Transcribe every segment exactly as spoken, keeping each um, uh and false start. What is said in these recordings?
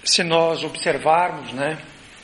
se nós observarmos, né,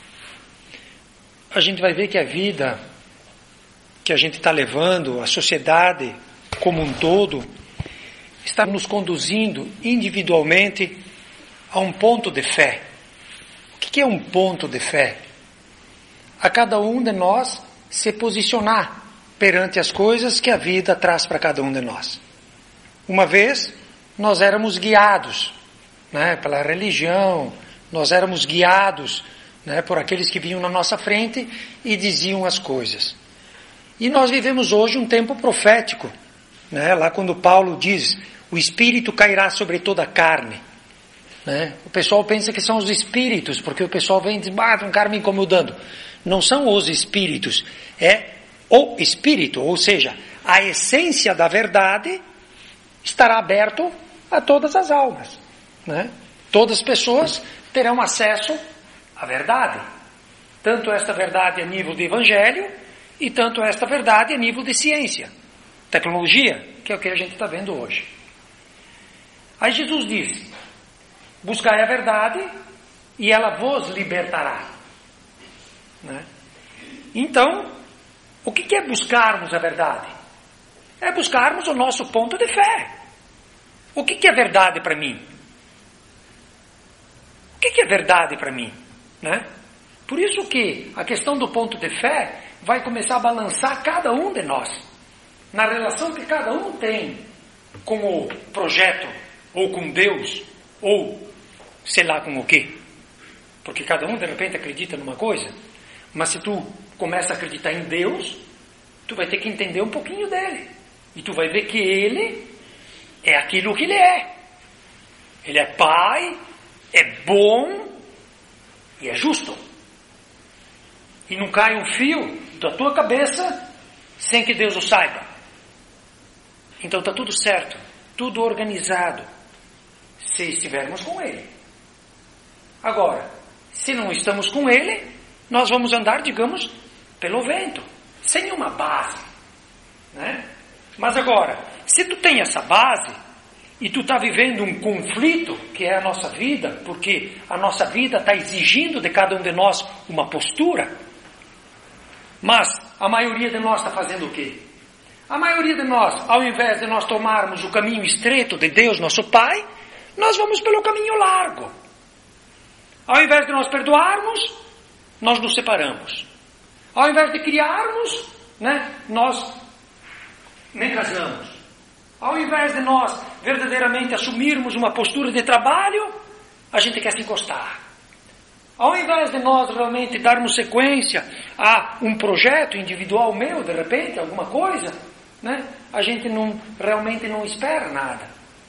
a gente vai ver que a vida que a gente está levando, a sociedade como um todo, está nos conduzindo individualmente a um ponto de fé. O que é um ponto de fé? A cada um de nós se posicionar perante as coisas que a vida traz para cada um de nós. Uma vez, nós éramos guiados, né, pela religião, nós éramos guiados, né, por aqueles que vinham na nossa frente e diziam as coisas. E nós vivemos hoje um tempo profético, né, lá quando Paulo diz, o Espírito cairá sobre toda a carne. Né? O pessoal pensa que são os espíritos, porque o pessoal vem e diz, ah, tem um cara me incomodando. Não são os espíritos, é o Espírito, ou seja, a essência da verdade estará aberto a todas as almas. Né? Todas as pessoas terão acesso à verdade. Tanto esta verdade a nível de evangelho, e tanto esta verdade a nível de ciência, tecnologia, que é o que a gente está vendo hoje. Aí Jesus disse, buscai a verdade e ela vos libertará. Né? Então, o que é buscarmos a verdade? É buscarmos o nosso ponto de fé. O que é verdade para mim? O que é verdade para mim? Né? Por isso que a questão do ponto de fé vai começar a balançar cada um de nós. Na relação que cada um tem com o projeto, ou com Deus, ou sei lá com o quê. Porque cada um de repente acredita numa coisa. Mas se tu começa a acreditar em Deus, tu vai ter que entender um pouquinho dele. E tu vai ver que ele é aquilo que ele é. Ele é pai, é bom e é justo. E não cai um fio da tua cabeça sem que Deus o saiba. Então está tudo certo, tudo organizado, se estivermos com Ele. Agora, se não estamos com Ele, nós vamos andar, digamos, pelo vento, sem uma base. Né? Mas agora, se tu tem essa base, e tu está vivendo um conflito, que é a nossa vida, porque a nossa vida está exigindo de cada um de nós uma postura, mas a maioria de nós está fazendo o quê? A maioria de nós, ao invés de nós tomarmos o caminho estreito de Deus, nosso Pai, nós vamos pelo caminho largo. Ao invés de nós perdoarmos, nós nos separamos. Ao invés de criarmos, né, nós nem casamos. Ao invés de nós verdadeiramente assumirmos uma postura de trabalho, a gente quer se encostar. Ao invés de nós realmente darmos sequência a um projeto individual meu, de repente, alguma coisa, né, a gente não, realmente não espera nada.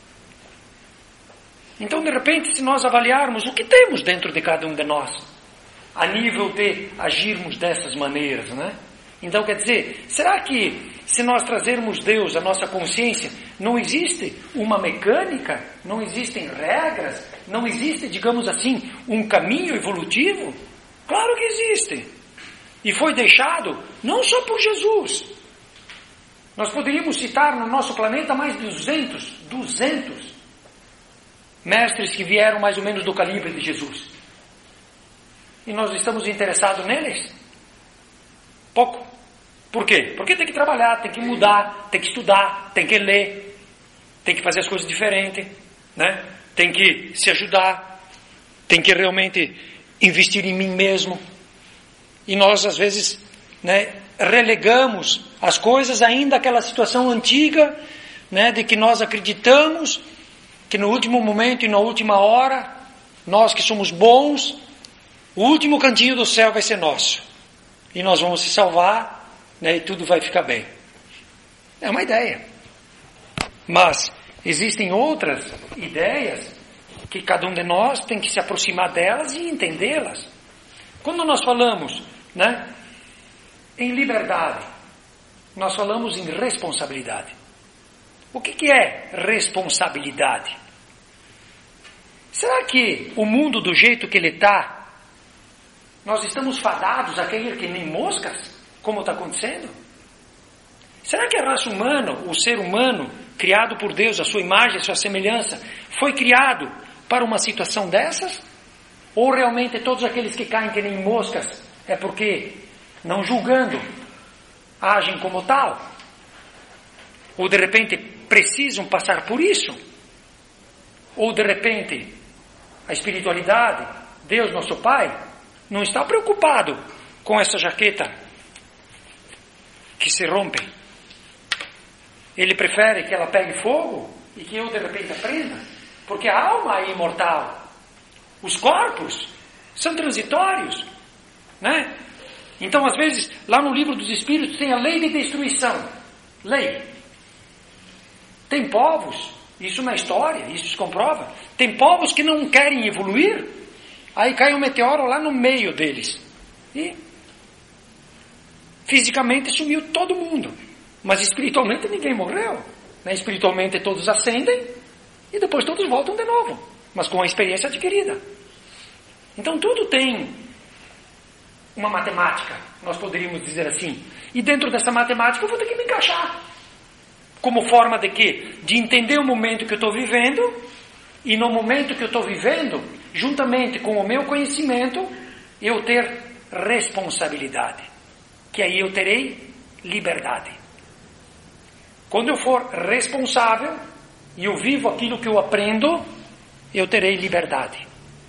Então, de repente, se nós avaliarmos o que temos dentro de cada um de nós, a nível de agirmos dessas maneiras, né? Então, quer dizer, será que se nós trazermos Deus à nossa consciência, não existe uma mecânica, não existem regras, não existe, digamos assim, um caminho evolutivo? Claro que existe. E foi deixado não só por Jesus. Nós poderíamos citar no nosso planeta mais de duzentos, duzentos mestres que vieram mais ou menos do calibre de Jesus. E nós estamos interessados neles? Pouco. Por quê? Porque tem que trabalhar, tem que mudar, tem que estudar, tem que ler, tem que fazer as coisas diferentes, né? Tem que se ajudar, tem que realmente investir em mim mesmo. E nós, às vezes, né, relegamos as coisas ainda àquela situação antiga, né, de que nós acreditamos que no último momento e na última hora, nós que somos bons, o último cantinho do céu vai ser nosso. E nós vamos se salvar, né, e tudo vai ficar bem. É uma ideia. Mas existem outras ideias que cada um de nós tem que se aproximar delas e entendê-las. Quando nós falamos, né, em liberdade, nós falamos em responsabilidade. O que, que é responsabilidade? Será que o mundo do jeito que ele está, nós estamos fadados a cair que nem moscas, como está acontecendo? Será que a raça humana, o ser humano, criado por Deus, a sua imagem, a sua semelhança, foi criado para uma situação dessas? Ou realmente todos aqueles que caem que nem moscas é porque, não julgando, agem como tal? Ou de repente precisam passar por isso? Ou de repente a espiritualidade, Deus nosso Pai, não está preocupado com essa jaqueta que se rompe? Ele prefere que ela pegue fogo e que eu de repente aprenda? Porque a alma é imortal. Os corpos são transitórios, né? Então, às vezes, lá no livro dos Espíritos tem a lei de destruição. Lei. Tem povos, isso na história, isso se comprova, tem povos que não querem evoluir, aí cai um meteoro lá no meio deles. E fisicamente sumiu todo mundo. Mas espiritualmente ninguém morreu. Né? Espiritualmente todos ascendem e depois todos voltam de novo, mas com a experiência adquirida. Então tudo tem uma matemática, nós poderíamos dizer assim. E dentro dessa matemática eu vou ter que me encaixar. Como forma de quê? De entender o momento que eu estou vivendo, e no momento que eu estou vivendo, juntamente com o meu conhecimento, eu ter responsabilidade. Que aí eu terei liberdade. Quando eu for responsável, e eu vivo aquilo que eu aprendo, eu terei liberdade.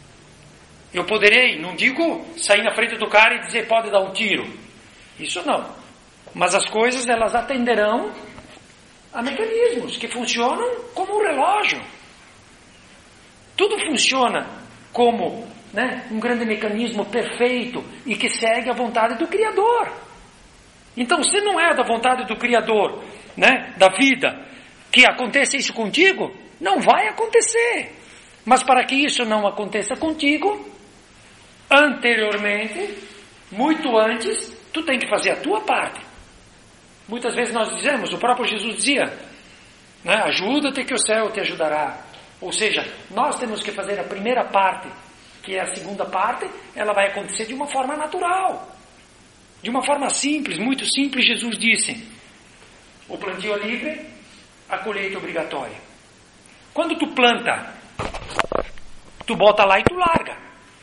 Eu poderei, não digo sair na frente do cara e dizer pode dar um tiro. Isso não. Mas as coisas elas atenderão a mecanismos que funcionam como um relógio. Tudo funciona como, né, um grande mecanismo perfeito e que segue a vontade do Criador. Então, se não é da vontade do Criador, né, da vida, que aconteça isso contigo, não vai acontecer. Mas para que isso não aconteça contigo, anteriormente, muito antes, tu tem que fazer a tua parte. Muitas vezes nós dizemos, o próprio Jesus dizia, né, ajuda-te que o céu te ajudará. Ou seja, nós temos que fazer a primeira parte, que é a segunda parte, ela vai acontecer de uma forma natural. De uma forma simples, muito simples. Jesus disse, o plantio é livre, a colheita é obrigatória. Quando tu planta, tu bota lá e tu larga.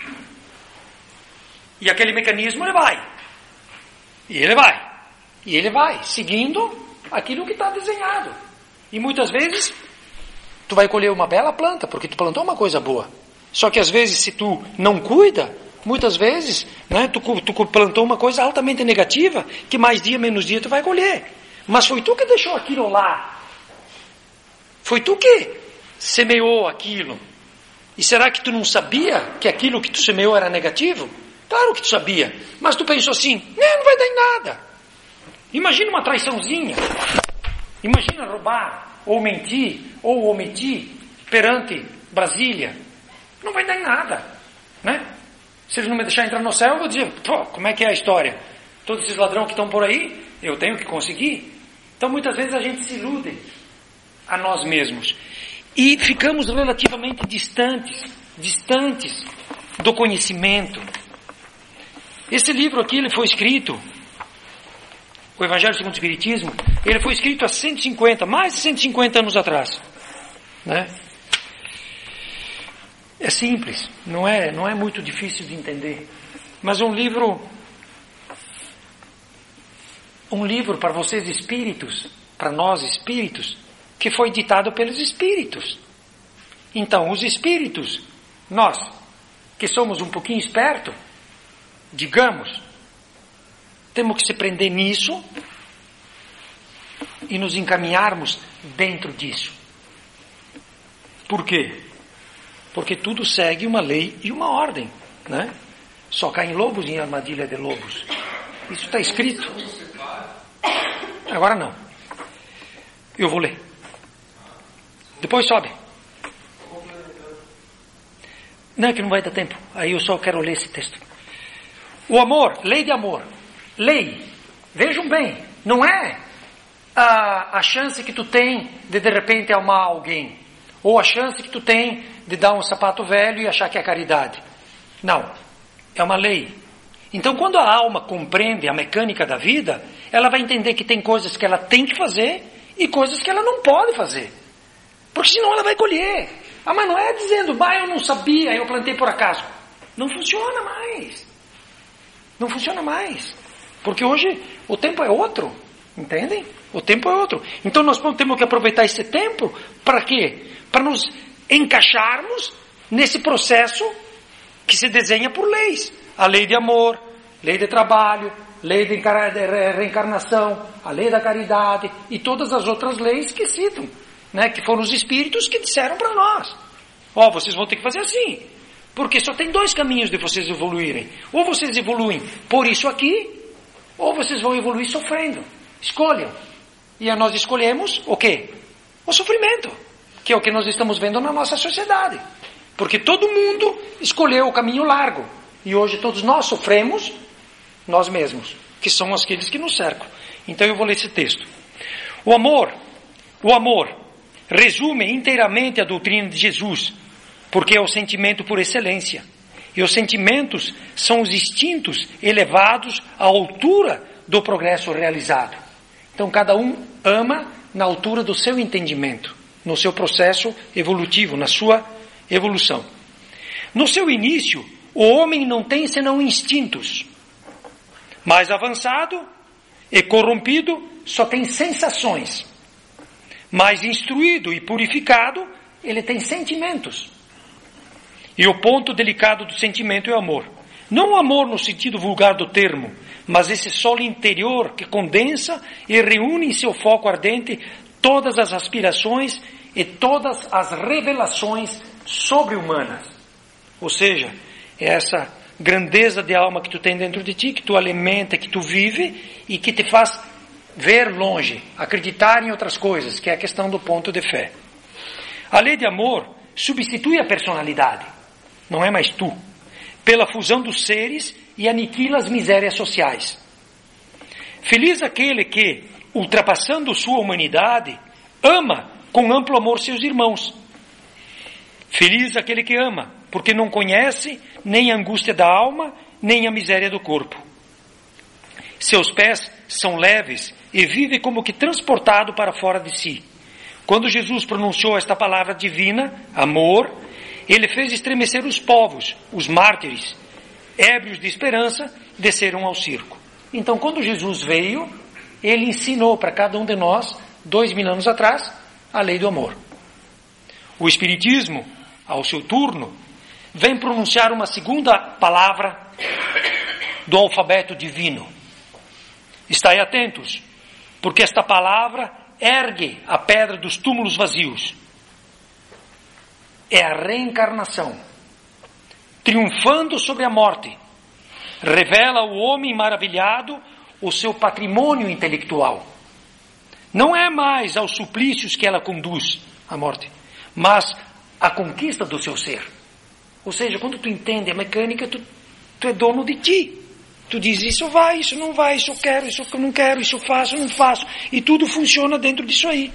E aquele mecanismo ele vai. E ele vai. E ele vai, seguindo aquilo que está desenhado. E muitas vezes, tu vai colher uma bela planta, porque tu plantou uma coisa boa. Só que às vezes, se tu não cuida, muitas vezes, né, tu, tu plantou uma coisa altamente negativa, que mais dia, menos dia tu vai colher. Mas foi tu que deixou aquilo lá. Foi tu que semeou aquilo. E será que tu não sabia que aquilo que tu semeou era negativo? Claro que tu sabia. Mas tu pensou assim, não, não vai dar em nada. Imagina uma traiçãozinha. Imagina roubar, ou mentir, ou omitir perante Brasília. Não vai dar em nada, né? Se eles não me deixarem entrar no céu, eu vou dizer, pô, como é que é a história? Todos esses ladrões que estão por aí, eu tenho que conseguir. Então muitas vezes a gente se ilude a nós mesmos. E ficamos relativamente distantes, distantes do conhecimento. Esse livro aqui, ele foi escrito, o Evangelho segundo o Espiritismo, ele foi escrito há cento e cinquenta, mais de cento e cinquenta anos atrás, né? É simples, não é, não é muito difícil de entender, mas um livro, um livro para vocês espíritos, para nós espíritos, que foi ditado pelos espíritos. Então, os espíritos, nós, que somos um pouquinho espertos, digamos, temos que se prender nisso e nos encaminharmos dentro disso. Por quê? Porque tudo segue uma lei e uma ordem, né? Só caem lobos em armadilha de lobos. Isso está escrito. Agora não. Eu vou ler. Depois sobe. Não, é que não vai dar tempo. Aí eu só quero ler esse texto. O amor, lei de amor. Lei. Vejam bem, não é a, a chance que tu tem de de repente amar alguém. Ou a chance que tu tem de dar um sapato velho e achar que é caridade. Não. É uma lei. Então, quando a alma compreende a mecânica da vida, ela vai entender que tem coisas que ela tem que fazer e coisas que ela não pode fazer. Porque senão ela vai colher. Ah, mas não é dizendo, bah, eu não sabia, eu plantei por acaso. não funciona mais. Não funciona mais. Porque hoje o tempo é outro. Entendem? O tempo é outro. Então nós temos que aproveitar esse tempo para quê? Para nos encaixarmos nesse processo que se desenha por leis. A lei de amor, lei de trabalho, lei de reencarnação, a lei da caridade e todas as outras leis que citam, né? Que foram os espíritos que disseram para nós. Ó, oh, vocês vão ter que fazer assim. Porque só tem dois caminhos de vocês evoluírem. Ou vocês evoluem por isso aqui, ou vocês vão evoluir sofrendo. Escolham. E nós escolhemos o quê? O sofrimento, que é o que nós estamos vendo na nossa sociedade. Porque todo mundo escolheu o caminho largo. E hoje todos nós sofremos, nós mesmos, que são aqueles que nos cercam. Então eu vou ler esse texto. O amor, o amor, resume inteiramente a doutrina de Jesus, porque é o sentimento por excelência. E os sentimentos são os instintos elevados à altura do progresso realizado. Então cada um ama na altura do seu entendimento, no seu processo evolutivo, na sua evolução. No seu início, o homem não tem senão instintos. Mais avançado e corrompido, só tem sensações. Mais instruído e purificado, ele tem sentimentos. E o ponto delicado do sentimento é o amor. Não o amor no sentido vulgar do termo, mas esse solo interior que condensa e reúne em seu foco ardente todas as aspirações e todas as revelações sobre-humanas. Ou seja, é essa grandeza de alma que tu tem dentro de ti, que tu alimenta, que tu vive e que te faz ver longe, acreditar em outras coisas, que é a questão do ponto de fé. A lei de amor substitui a personalidade, não é mais tu, pela fusão dos seres e aniquila as misérias sociais. Feliz aquele que, ultrapassando sua humanidade, ama com amplo amor seus irmãos. Feliz aquele que ama, porque não conhece nem a angústia da alma, nem a miséria do corpo. Seus pés são leves e vive como que transportado para fora de si. Quando Jesus pronunciou esta palavra divina, amor, ele fez estremecer os povos, os mártires, ébrios de esperança, desceram ao circo. Então, quando Jesus veio, ele ensinou para cada um de nós, dois mil anos atrás, a lei do amor. O Espiritismo, ao seu turno, vem pronunciar uma segunda palavra do alfabeto divino. Estai atentos, porque esta palavra ergue a pedra dos túmulos vazios. É a reencarnação, triunfando sobre a morte, revela ao homem maravilhado o seu patrimônio intelectual. Não é mais aos suplícios que ela conduz, a morte, mas à conquista do seu ser. Ou seja, quando tu entende a mecânica, tu, tu é dono de ti. Tu diz, isso vai, isso não vai, isso eu quero, isso eu não quero, isso eu faço, eu não faço. E tudo funciona dentro disso aí.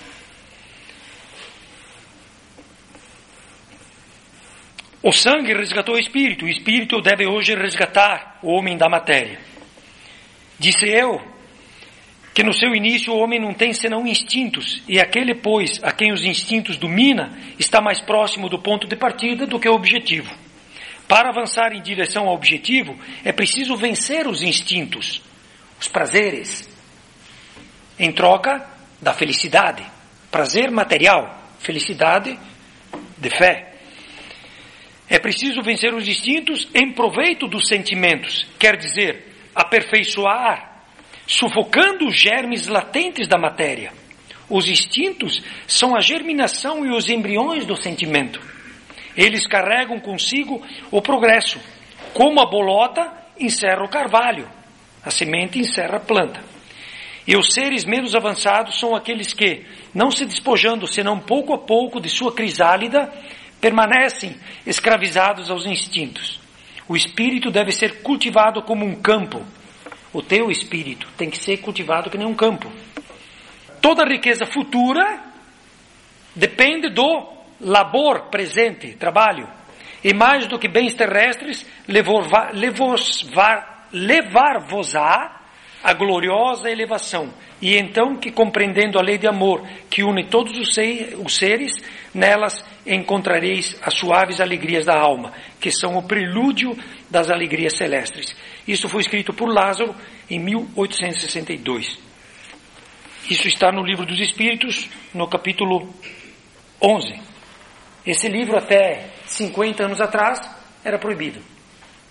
O sangue resgatou o espírito, o espírito deve hoje resgatar o homem da matéria. Disse eu que no seu início o homem não tem senão instintos, e aquele, pois, a quem os instintos domina, está mais próximo do ponto de partida do que o objetivo. Para avançar em direção ao objetivo, é preciso vencer os instintos, os prazeres, em troca da felicidade. Prazer material, felicidade de fé. É preciso vencer os instintos em proveito dos sentimentos, quer dizer, aperfeiçoar, sufocando os germes latentes da matéria. Os instintos são a germinação e os embriões do sentimento. Eles carregam consigo o progresso, como a bolota encerra o carvalho, a semente encerra a planta. E os seres menos avançados são aqueles que, não se despojando senão pouco a pouco de sua crisálida, permanecem escravizados aos instintos. O espírito deve ser cultivado como um campo. O teu espírito tem que ser cultivado que nem um campo. Toda riqueza futura depende do labor presente, trabalho. E mais do que bens terrestres, levar-vos-á a gloriosa elevação. E então que, compreendendo a lei de amor que une todos os seres, nelas encontrareis as suaves alegrias da alma, que são o prelúdio das alegrias celestes. Isso foi escrito por Lázaro em mil oitocentos e sessenta e dois. Isso está no Livro dos Espíritos, no capítulo onze. Esse livro, até cinquenta anos atrás, era proibido.